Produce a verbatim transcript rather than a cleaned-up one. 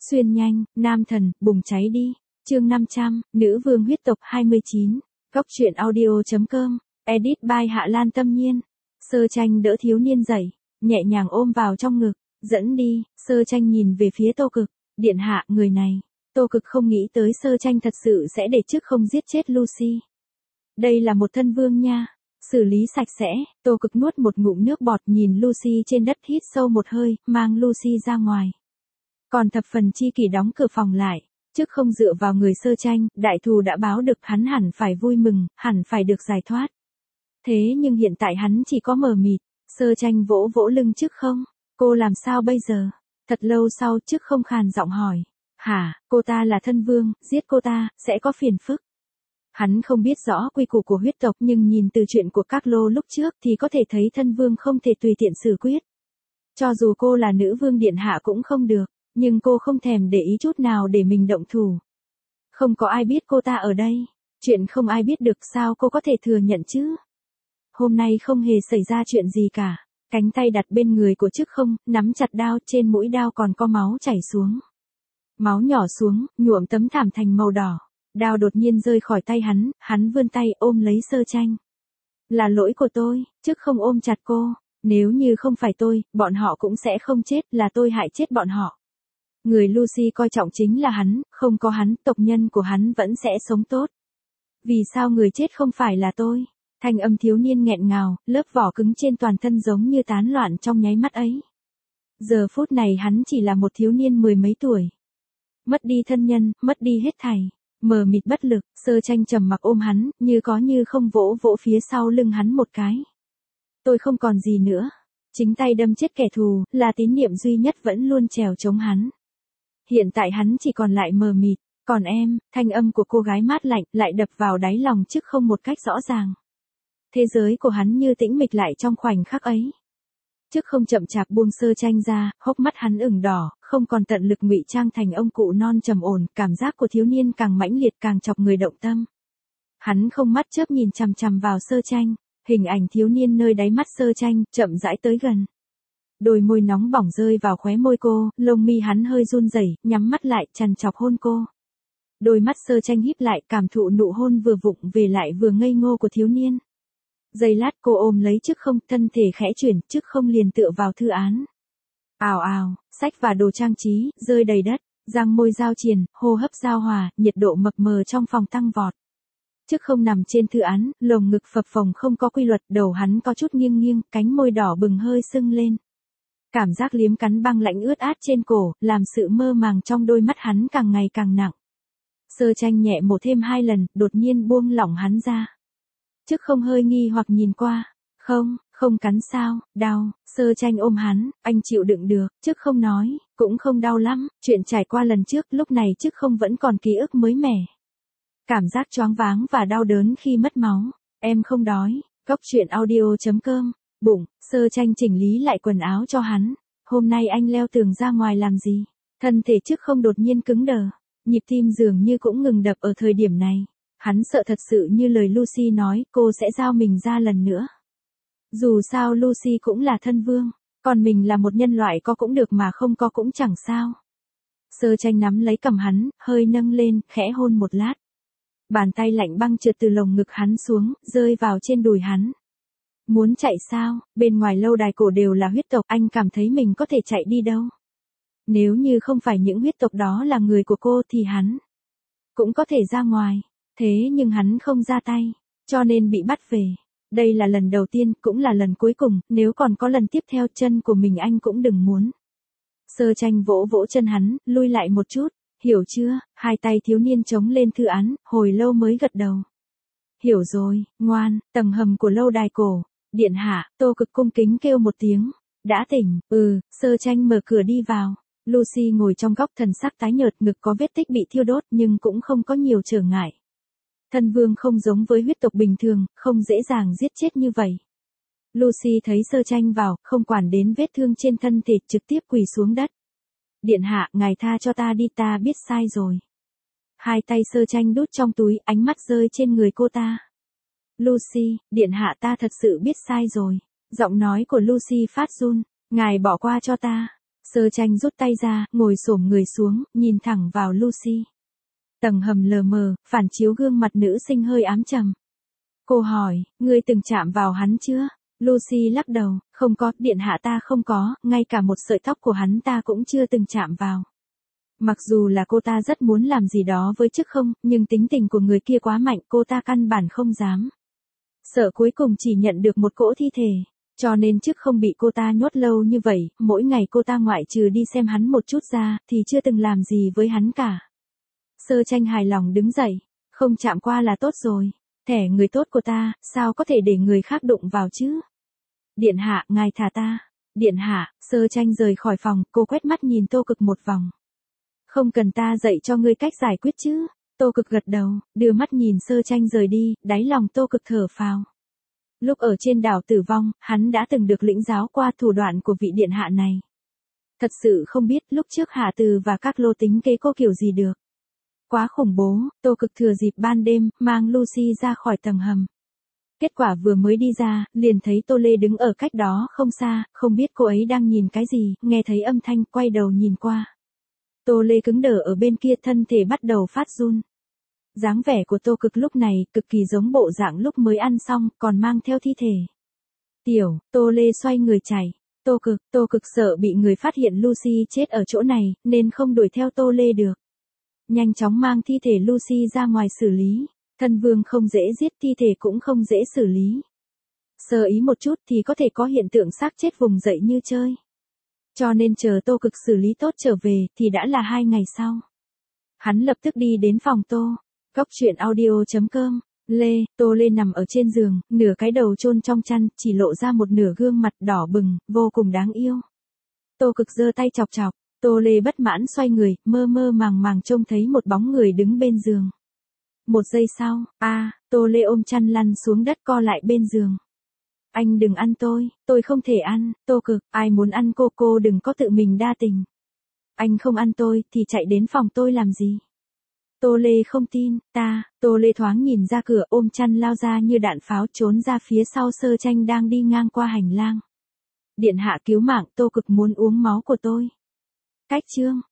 Xuyên nhanh, nam thần, bùng cháy đi. Chương năm trăm, nữ vương huyết tộc hai mươi chín. Góc truyện audio.com, edit by Hạ Lan Tâm Nhiên. Sơ Tranh đỡ thiếu niên dậy, nhẹ nhàng ôm vào trong ngực, dẫn đi. Sơ Tranh nhìn về phía Tô Cực, điện hạ, người này. Tô Cực không nghĩ tới Sơ Tranh thật sự sẽ để trước không giết chết Lucy. Đây là một thân vương nha, xử lý sạch sẽ. Tô Cực nuốt một ngụm nước bọt, nhìn Lucy trên đất, hít sâu một hơi, mang Lucy ra ngoài. Còn thập phần chi kỷ đóng cửa phòng lại. Trước không dựa vào người Sơ Tranh, đại thù đã báo được, hắn hẳn phải vui mừng, hẳn phải được giải thoát. Thế nhưng hiện tại hắn chỉ có mờ mịt. Sơ Tranh vỗ vỗ lưng trước không. Cô làm sao bây giờ? Thật lâu sau trước không khàn giọng hỏi. Hả, cô ta là thân vương, giết cô ta, sẽ có phiền phức. Hắn không biết rõ quy củ của huyết tộc, nhưng nhìn từ chuyện của các lô lúc trước thì có thể thấy thân vương không thể tùy tiện xử quyết. Cho dù cô là nữ vương điện hạ cũng không được, nhưng cô không thèm để ý chút nào để mình động thủ. Không có ai biết cô ta ở đây, chuyện không ai biết được sao cô có thể thừa nhận chứ? Hôm nay không hề xảy ra chuyện gì cả. Cánh tay đặt bên người của Chức Không, nắm chặt đao, trên mũi đao còn có máu chảy xuống. Máu nhỏ xuống, nhuộm tấm thảm thành màu đỏ. Đao đột nhiên rơi khỏi tay hắn, hắn vươn tay ôm lấy Sơ Tranh. Là lỗi của tôi. Chức Không ôm chặt cô. Nếu như không phải tôi, bọn họ cũng sẽ không chết, là tôi hại chết bọn họ. Người Lucy coi trọng chính là hắn, không có hắn, tộc nhân của hắn vẫn sẽ sống tốt. Vì sao người chết không phải là tôi? Thanh âm thiếu niên nghẹn ngào, lớp vỏ cứng trên toàn thân giống như tán loạn trong nháy mắt ấy. Giờ phút này hắn chỉ là một thiếu niên mười mấy tuổi. Mất đi thân nhân, mất đi hết thảy. Mờ mịt bất lực, Sơ Tranh trầm mặc ôm hắn, như có như không vỗ vỗ phía sau lưng hắn một cái. Tôi không còn gì nữa. Chính tay đâm chết kẻ thù, là tín niệm duy nhất vẫn luôn trèo chống hắn. Hiện tại hắn chỉ còn lại mờ mịt. Còn em, thanh âm của cô gái mát lạnh lại đập vào đáy lòng Chức Không một cách rõ ràng. Thế giới của hắn như tĩnh mịch lại trong khoảnh khắc ấy. Chức Không chậm chạp buông Sơ Tranh ra, hốc mắt hắn ửng đỏ, không còn tận lực ngụy trang thành ông cụ non trầm ổn, cảm giác của thiếu niên càng mãnh liệt, càng chọc người động tâm. Hắn không mắt chớp nhìn chằm chằm vào Sơ Tranh, hình ảnh thiếu niên nơi đáy mắt Sơ Tranh chậm rãi tới gần. Đôi môi nóng bỏng rơi vào khóe môi cô, lông mi hắn hơi run rẩy, nhắm mắt lại, trằn trọc hôn cô. Đôi mắt Sơ Tranh híp lại, cảm thụ nụ hôn vừa vụng về lại vừa ngây ngô của thiếu niên. Giây lát cô ôm lấy Chức Không, thân thể khẽ chuyển, Chức Không liền tựa vào thư án. Ào ào, sách và đồ trang trí, rơi đầy đất, răng môi giao triền, hô hấp giao hòa, nhiệt độ mập mờ trong phòng tăng vọt. Chức Không nằm trên thư án, lồng ngực phập phồng không có quy luật, đầu hắn có chút nghiêng nghiêng, cánh môi đỏ bừng hơi sưng lên. Cảm giác liếm cắn băng lạnh ướt át trên cổ, làm sự mơ màng trong đôi mắt hắn càng ngày càng nặng. Sơ Tranh nhẹ mổ thêm hai lần, đột nhiên buông lỏng hắn ra. Chức Không hơi nghi hoặc nhìn qua. Không, không cắn sao, đau. Sơ Tranh ôm hắn, anh chịu đựng được. Chức Không nói, cũng không đau lắm, chuyện trải qua lần trước, lúc này Chức Không vẫn còn ký ức mới mẻ. Cảm giác choáng váng và đau đớn khi mất máu. Em không đói. Góc truyện audio.com. Bụng, Sơ Tranh chỉnh lý lại quần áo cho hắn. Hôm nay anh leo tường ra ngoài làm gì? Thân thể Chức Không đột nhiên cứng đờ. Nhịp tim dường như cũng ngừng đập ở thời điểm này. Hắn sợ thật sự như lời Lucy nói, cô sẽ giao mình ra lần nữa. Dù sao Lucy cũng là thân vương, còn mình là một nhân loại, có cũng được mà không có cũng chẳng sao. Sơ Tranh nắm lấy cằm hắn, hơi nâng lên, khẽ hôn một lát. Bàn tay lạnh băng trượt từ lồng ngực hắn xuống, rơi vào trên đùi hắn. Muốn chạy sao? Bên ngoài lâu đài cổ đều là huyết tộc, anh cảm thấy mình có thể chạy đi đâu? Nếu như không phải những huyết tộc đó là người của cô thì hắn cũng có thể ra ngoài. Thế nhưng hắn không ra tay, cho nên bị bắt về. Đây là lần đầu tiên, cũng là lần cuối cùng, nếu còn có lần tiếp theo, chân của mình anh cũng đừng muốn. Sơ Tranh vỗ vỗ chân hắn, lui lại một chút. Hiểu chưa? Hai tay thiếu niên chống lên thư án, hồi lâu mới gật đầu. Hiểu rồi, ngoan. Tầng hầm của lâu đài cổ. Điện hạ, Tô Cực cung kính kêu một tiếng. Đã tỉnh, ừ. Sơ Tranh mở cửa đi vào. Lucy ngồi trong góc, thần sắc tái nhợt, ngực có vết tích bị thiêu đốt nhưng cũng không có nhiều trở ngại. Thân vương không giống với huyết tộc bình thường, không dễ dàng giết chết như vậy. Lucy thấy Sơ Tranh vào, không quản đến vết thương trên thân thể, trực tiếp quỳ xuống đất. Điện hạ, ngài tha cho ta đi, ta biết sai rồi. Hai tay Sơ Tranh đút trong túi, ánh mắt rơi trên người cô ta. Lucy, điện hạ, ta thật sự biết sai rồi. Giọng nói của Lucy phát run. Ngài bỏ qua cho ta. Sơ tranh rút tay ra, ngồi xổm người xuống, nhìn thẳng vào Lucy. Tầng hầm lờ mờ, phản chiếu gương mặt nữ sinh hơi ám trầm. Cô hỏi, ngươi từng chạm vào hắn chưa? Lucy lắc đầu, không có, điện hạ ta không có, ngay cả một sợi tóc của hắn ta cũng chưa từng chạm vào. Mặc dù là cô ta rất muốn làm gì đó với chức không, nhưng tính tình của người kia quá mạnh, cô ta căn bản không dám. Sợ cuối cùng chỉ nhận được một cỗ thi thể, cho nên chức không bị cô ta nhốt lâu như vậy, mỗi ngày cô ta ngoại trừ đi xem hắn một chút ra, thì chưa từng làm gì với hắn cả. Sơ tranh hài lòng đứng dậy, không chạm qua là tốt rồi, thẻ người tốt của ta, sao có thể để người khác đụng vào chứ? Điện hạ, ngài thả ta. Điện hạ, sơ tranh rời khỏi phòng, cô quét mắt nhìn Tô Cực một vòng. Không cần ta dạy cho ngươi cách giải quyết chứ. Tô Cực gật đầu, đưa mắt nhìn sơ tranh rời đi, đáy lòng Tô Cực thở phào. Lúc ở trên đảo tử vong, hắn đã từng được lĩnh giáo qua thủ đoạn của vị điện hạ này. Thật sự không biết lúc trước Hạ Từ và các lô tính kế cô kiểu gì được. Quá khủng bố, Tô Cực thừa dịp ban đêm, mang Lucy ra khỏi tầng hầm. Kết quả vừa mới đi ra, liền thấy Tô Lê đứng ở cách đó không xa, không biết cô ấy đang nhìn cái gì, nghe thấy âm thanh, quay đầu nhìn qua. Tô Lê cứng đờ ở bên kia, thân thể bắt đầu phát run. Dáng vẻ của Tô Cực lúc này, cực kỳ giống bộ dạng lúc mới ăn xong, còn mang theo thi thể. Tiểu, Tô Lê xoay người chạy. Tô Cực, Tô Cực sợ bị người phát hiện Lucy chết ở chỗ này, nên không đuổi theo Tô Lê được. Nhanh chóng mang thi thể Lucy ra ngoài xử lý. Thân vương không dễ giết, thi thể cũng không dễ xử lý. Sơ ý một chút thì có thể có hiện tượng xác chết vùng dậy như chơi. Cho nên chờ Tô Cực xử lý tốt trở về thì đã là hai ngày sau. Hắn lập tức đi đến phòng Tô. Góc truyện audio chấm com. Lê, Tô Lê nằm ở trên giường, nửa cái đầu chôn trong chăn, chỉ lộ ra một nửa gương mặt đỏ bừng, vô cùng đáng yêu. Tô Cực giơ tay chọc chọc, Tô Lê bất mãn xoay người, mơ mơ màng màng trông thấy một bóng người đứng bên giường. Một giây sau, a, à, Tô Lê ôm chăn lăn xuống đất co lại bên giường. Anh đừng ăn tôi, tôi không thể ăn. Tô Cực, ai muốn ăn cô cô đừng có tự mình đa tình. Anh không ăn tôi thì chạy đến phòng tôi làm gì? Tô Lê không tin, ta, Tô Lê thoáng nhìn ra cửa, ôm chăn lao ra như đạn pháo, trốn ra phía sau sơ tranh đang đi ngang qua hành lang. Điện hạ cứu mạng, Tô Cực muốn uống máu của tôi. Cách chương.